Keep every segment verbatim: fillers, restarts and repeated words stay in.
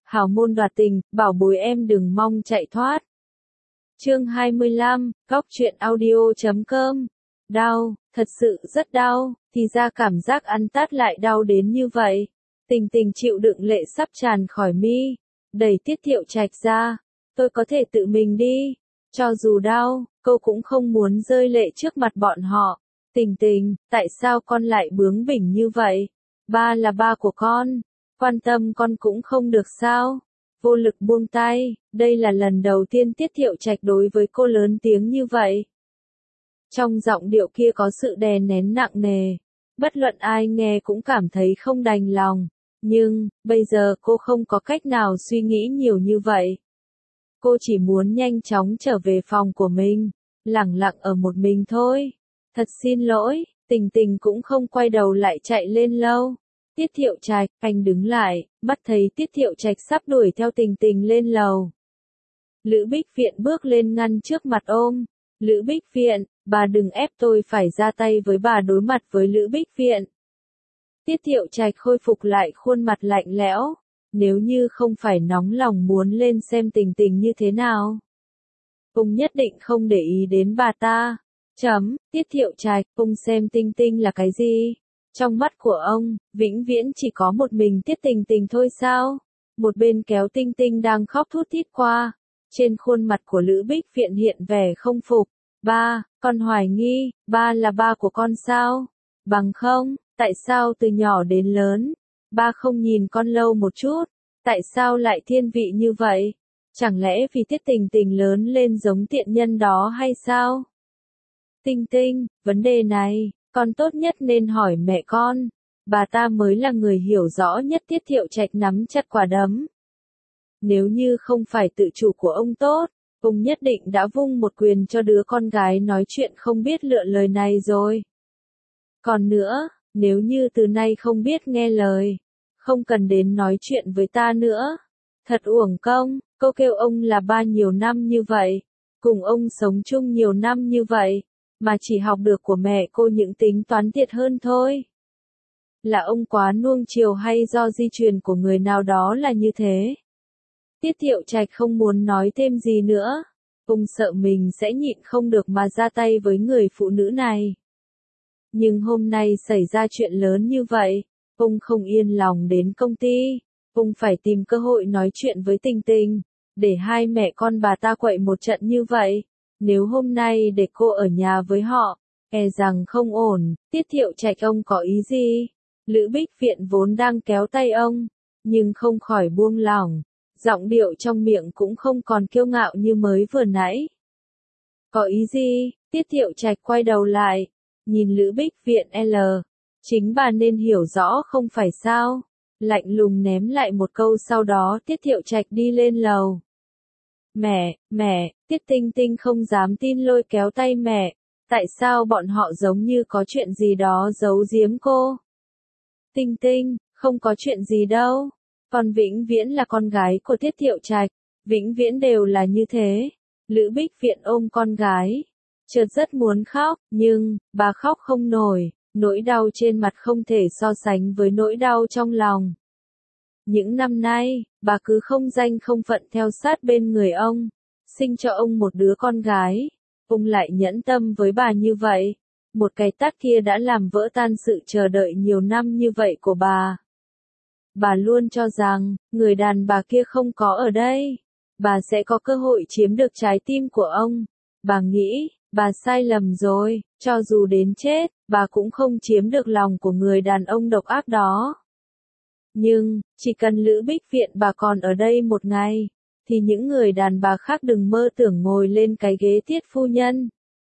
hào môn đoạt tình, bảo bối em đừng mong chạy thoát. Chương hai mươi lăm, góc truyện audio chấm com. Đau, thật sự rất đau, thì ra cảm giác ăn tát lại đau đến như vậy. Tình Tình chịu đựng lệ sắp tràn khỏi mi, đẩy Tiết Thiệu Trạch ra, tôi có thể tự mình đi. Cho dù đau, cô cũng không muốn rơi lệ trước mặt bọn họ. Tình Tình, tại sao con lại bướng bỉnh như vậy? Ba là ba của con, quan tâm con cũng không được sao? Vô lực buông tay, đây là lần đầu tiên Tiết Thiệu Trạch đối với cô lớn tiếng như vậy. Trong giọng điệu kia có sự đè nén nặng nề, bất luận ai nghe cũng cảm thấy không đành lòng, nhưng, bây giờ cô không có cách nào suy nghĩ nhiều như vậy. Cô chỉ muốn nhanh chóng trở về phòng của mình, lẳng lặng ở một mình thôi. Thật xin lỗi, Tình Tình cũng không quay đầu lại chạy lên lâu. Tiết Thiệu Trạch, anh đứng lại, mắt thấy Tiết Thiệu Trạch sắp đuổi theo Tình Tình lên lầu. Lữ Bích Viện bước lên ngăn trước mặt ôm. Lữ Bích Viện, bà đừng ép tôi phải ra tay với bà đối mặt với Lữ Bích Viện. Tiết Thiệu Trạch khôi phục lại khuôn mặt lạnh lẽo. Nếu như không phải nóng lòng muốn lên xem Tình Tình như thế nào, ông nhất định không để ý đến bà ta. Chấm, Tiết Thiệu Trạch, ông xem Tinh Tinh là cái gì? Trong mắt của ông, vĩnh viễn chỉ có một mình Tiết Tình Tình thôi sao? Một bên kéo Tinh Tinh đang khóc thút thít qua. Trên khuôn mặt của Lữ Bích Viện hiện vẻ không phục. Ba, con hoài nghi, ba là ba của con sao? Bằng không, tại sao từ nhỏ đến lớn, ba không nhìn con lâu một chút? Tại sao lại thiên vị như vậy? Chẳng lẽ vì Tiết Tình Tình lớn lên giống tiện nhân đó hay sao? Tinh Tinh, vấn đề này, con tốt nhất nên hỏi mẹ con. Bà ta mới là người hiểu rõ nhất. Tiết Thiệu Trạch nắm chặt quả đấm. Nếu như không phải tự chủ của ông tốt, ông nhất định đã vung một quyền cho đứa con gái nói chuyện không biết lựa lời này rồi. Còn nữa, nếu như từ nay không biết nghe lời, không cần đến nói chuyện với ta nữa. Thật uổng công, cô kêu ông là ba nhiều năm như vậy, cùng ông sống chung nhiều năm như vậy, mà chỉ học được của mẹ cô những tính toán thiệt hơn thôi. Là ông quá nuông chiều hay do di truyền của người nào đó là như thế? Tiết Thiệu Trạch không muốn nói thêm gì nữa. Ông sợ mình sẽ nhịn không được mà ra tay với người phụ nữ này. Nhưng hôm nay xảy ra chuyện lớn như vậy, ông không yên lòng đến công ty. Ông phải tìm cơ hội nói chuyện với Tình Tình, để hai mẹ con bà ta quậy một trận như vậy. Nếu hôm nay để cô ở nhà với họ, e rằng không ổn. Tiết Thiệu Trạch, ông có ý gì? Lữ Bích Viện vốn đang kéo tay ông, nhưng không khỏi buông lỏng. Giọng điệu trong miệng cũng không còn kiêu ngạo như mới vừa nãy. Có ý gì? Tiết Thiệu Trạch quay đầu lại, nhìn Lữ Bích Viện L. Chính bà nên hiểu rõ không phải sao? Lạnh lùng ném lại một câu, sau đó Tiết Thiệu Trạch đi lên lầu. Mẹ, mẹ, Tiết Tinh Tinh không dám tin lôi kéo tay mẹ. Tại sao bọn họ giống như có chuyện gì đó giấu giếm cô? Tinh Tinh, không có chuyện gì đâu. Con vĩnh viễn là con gái của Tiết Thiệu Trạch, vĩnh viễn đều là như thế. Lữ Bích Viện ôm con gái, chợt rất muốn khóc, nhưng, bà khóc không nổi, nỗi đau trên mặt không thể so sánh với nỗi đau trong lòng. Những năm nay, bà cứ không danh không phận theo sát bên người ông, sinh cho ông một đứa con gái, ông lại nhẫn tâm với bà như vậy. Một cái tát kia đã làm vỡ tan sự chờ đợi nhiều năm như vậy của bà. Bà luôn cho rằng, người đàn bà kia không có ở đây, bà sẽ có cơ hội chiếm được trái tim của ông. Bà nghĩ, bà sai lầm rồi, cho dù đến chết, bà cũng không chiếm được lòng của người đàn ông độc ác đó. Nhưng, chỉ cần Lữ Bích Viện bà còn ở đây một ngày, thì những người đàn bà khác đừng mơ tưởng ngồi lên cái ghế Tiết phu nhân.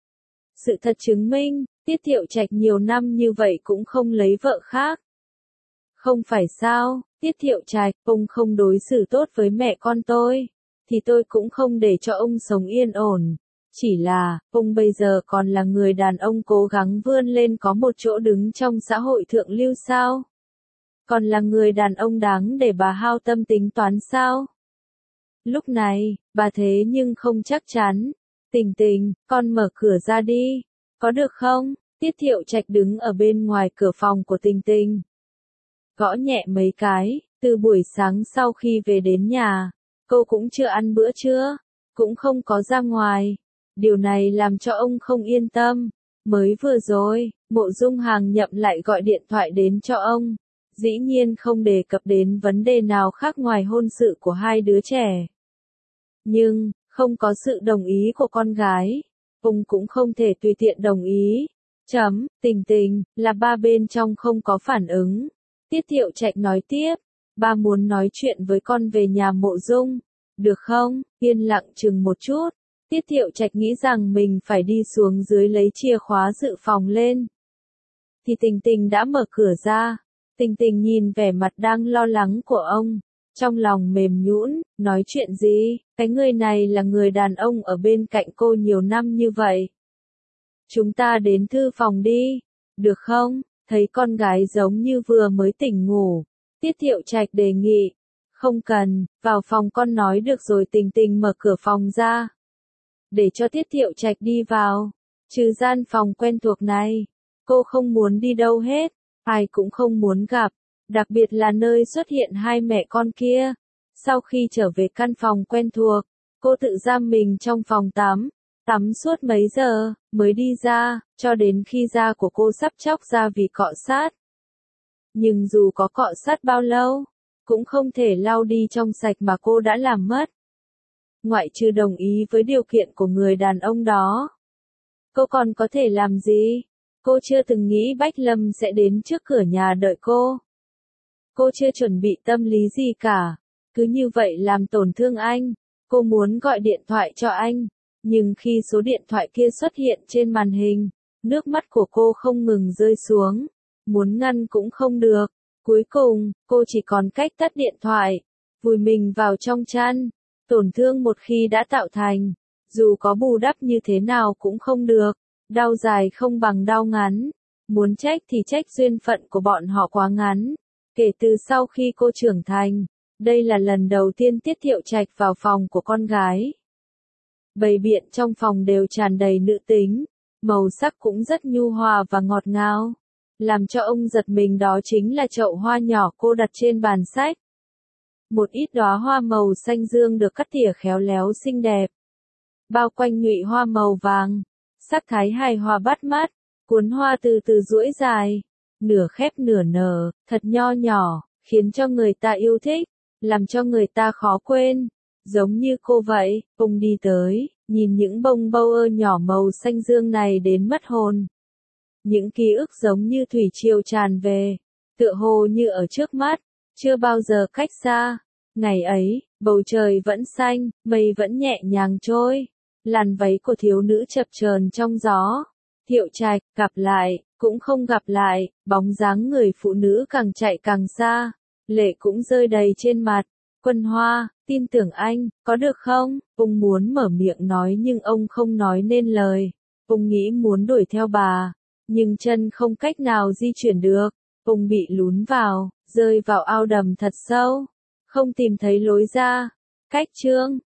Sự thật chứng minh, Tiết Thiệu Trạch nhiều năm như vậy cũng không lấy vợ khác. Không phải sao, Tiết Thiệu Trạch, ông không đối xử tốt với mẹ con tôi, thì tôi cũng không để cho ông sống yên ổn. Chỉ là, ông bây giờ còn là người đàn ông cố gắng vươn lên có một chỗ đứng trong xã hội thượng lưu sao? Còn là người đàn ông đáng để bà hao tâm tính toán sao? Lúc này, bà thế nhưng không chắc chắn. Tình Tình, con mở cửa ra đi, có được không? Tiết Thiệu Trạch đứng ở bên ngoài cửa phòng của Tình Tình, gõ nhẹ mấy cái, Từ buổi sáng sau khi về đến nhà, cô cũng chưa ăn bữa trưa, cũng không có ra ngoài. Điều này làm cho ông không yên tâm. Mới vừa rồi, Mộ Dung Hàng Nhậm lại gọi điện thoại đến cho ông. Dĩ nhiên không đề cập đến vấn đề nào khác ngoài hôn sự của hai đứa trẻ. Nhưng, không có sự đồng ý của con gái, ông cũng không thể tùy tiện đồng ý. Chấm, tình tình, là ba bên trong không có phản ứng. Tiết Thiệu Trạch nói tiếp, ba muốn nói chuyện với con về nhà Mộ Dung, được không? Yên lặng chừng một chút, Tiết Thiệu Trạch nghĩ rằng mình phải đi xuống dưới lấy chìa khóa dự phòng lên. Thì Tình Tình đã mở cửa ra, Tình Tình nhìn vẻ mặt đang lo lắng của ông, trong lòng mềm nhũn, nói chuyện gì, cái người này là người đàn ông ở bên cạnh cô nhiều năm như vậy. Chúng ta đến thư phòng đi, được không? Thấy con gái giống như vừa mới tỉnh ngủ, Tiết Thiệu Trạch đề nghị, không cần, vào phòng con nói được rồi. Tình Tình mở cửa phòng ra, để cho Tiết Thiệu Trạch đi vào, trừ gian phòng quen thuộc này, cô không muốn đi đâu hết, ai cũng không muốn gặp, đặc biệt là nơi xuất hiện hai mẹ con kia. Sau khi trở về căn phòng quen thuộc, cô tự giam mình trong phòng tắm, tắm suốt mấy giờ, mới đi ra, cho đến khi da của cô sắp chóc ra vì cọ sát. Nhưng dù có cọ sát bao lâu, cũng không thể lau đi trong sạch mà cô đã làm mất. Ngoại trừ đồng ý với điều kiện của người đàn ông đó, cô còn có thể làm gì? Cô chưa từng nghĩ Bách Lâm sẽ đến trước cửa nhà đợi cô. Cô chưa chuẩn bị tâm lý gì cả, cứ như vậy làm tổn thương anh. Cô muốn gọi điện thoại cho anh, nhưng khi số điện thoại kia xuất hiện trên màn hình, nước mắt của cô không ngừng rơi xuống, muốn ngăn cũng không được. Cuối cùng, cô chỉ còn cách tắt điện thoại, vùi mình vào trong chăn. Tổn thương một khi đã tạo thành, dù có bù đắp như thế nào cũng không được, đau dài không bằng đau ngắn. Muốn trách thì trách duyên phận của bọn họ quá ngắn. Kể từ sau khi cô trưởng thành, đây là lần đầu tiên Tiết Thiệu Trạch vào phòng của con gái. Bày biện trong phòng đều tràn đầy nữ tính, màu sắc cũng rất nhu hòa và ngọt ngào. Làm cho ông giật mình đó chính là chậu hoa nhỏ cô đặt trên bàn sách. Một ít đóa hoa màu xanh dương được cắt tỉa khéo léo xinh đẹp, bao quanh nhụy hoa màu vàng, sắc thái hài hòa bắt mắt. Cuốn hoa từ từ duỗi dài, nửa khép nửa nở, thật nho nhỏ, khiến cho người ta yêu thích, làm cho người ta khó quên. Giống như cô vậy, ông đi tới, nhìn những bông bâu ơ nhỏ màu xanh dương này đến mất hồn. Những ký ức giống như thủy triều tràn về, tựa hồ như ở trước mắt, chưa bao giờ cách xa. Ngày ấy, bầu trời vẫn xanh, mây vẫn nhẹ nhàng trôi, làn váy của thiếu nữ chập chờn trong gió. Thiệu Trạch, gặp lại, cũng không gặp lại, bóng dáng người phụ nữ càng chạy càng xa, lệ cũng rơi đầy trên mặt. Quân Hoa, tin tưởng anh, có được không? Ông muốn mở miệng nói nhưng ông không nói nên lời. Ông nghĩ muốn đuổi theo bà, nhưng chân không cách nào di chuyển được. Ông bị lún vào, rơi vào ao đầm thật sâu, không tìm thấy lối ra. Cách chương